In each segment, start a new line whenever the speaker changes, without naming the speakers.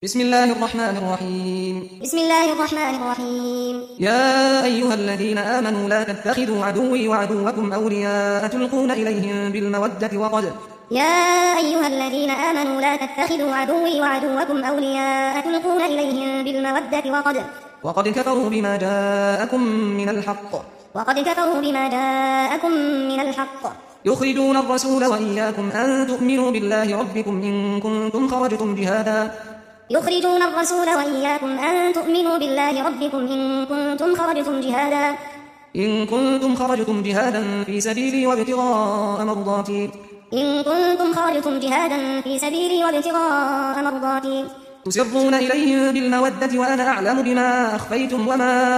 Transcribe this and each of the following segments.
بسم الله الرحمن الرحيم.
بسم الله الرحمن الرحيم.
يا أيها الذين آمنوا لا تتخذوا عدوي وعدوكم أولياء تلقون إليهم بالمودة
يا أيها الذين آمنوا لا تتخذوا عدوي وعدوكم أولياء تلقون إليهم بالمودة
وقد كفروا بما جاءكم من الحق يخرجون الرسول وإياكم أن تؤمنوا بالله ربكم إن كنتم خرجتم جهادا في سبيلي وابتغاء مرضاتي تسرون إليهم بالمودة وأنا أعلم بما أخفيتم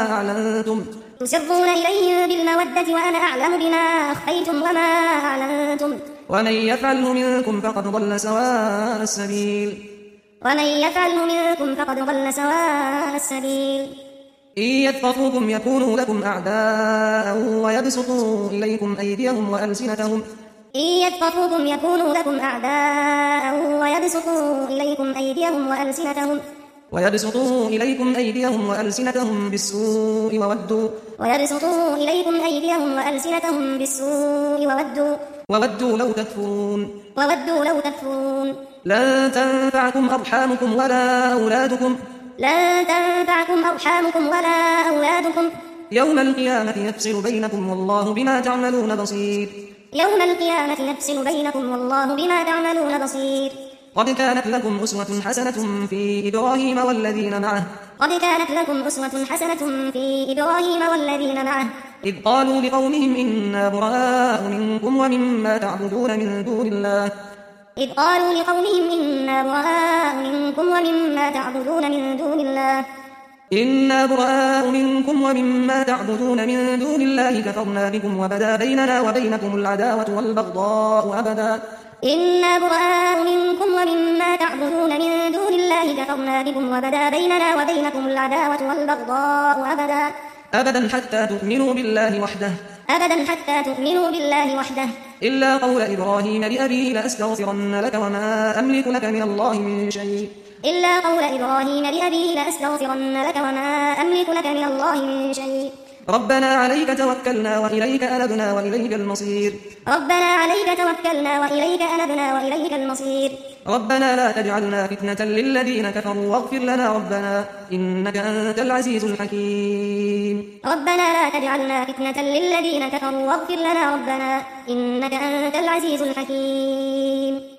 وما أعلنتم ومن يفعله منكم فقد ضل سواء السبيل إن يثقفوكم يكونوا لكم أعداء ويبسطوا إليكم أيديهم وألسنتهم بالسوء وودوا لو تكفرون لن تنفعكم أرحامكم ولا أولادكم يوم القيامة يفصل بينكم والله بما تعملون بصير قد كانت لكم أسوة حسنة في إبراهيم والذين معه إذ قالوا لقومهم إنا براء منكم ومما تعبدون من دون الله كفرنا بكم وبدا بيننا وبينكم العداوة والبغضاء أبدا حتى تؤمنوا بالله وحده إلا قول إبراهيم لأبيه لأستغفرن لك وما أملك لك من الله من شيء ربنا عليك توكلنا وإليك أنبنا وإليك المصير ربنا لا تجعلنا فتنة للذين كفروا واغفر لنا ربنا إنك أنت العزيز الحكيم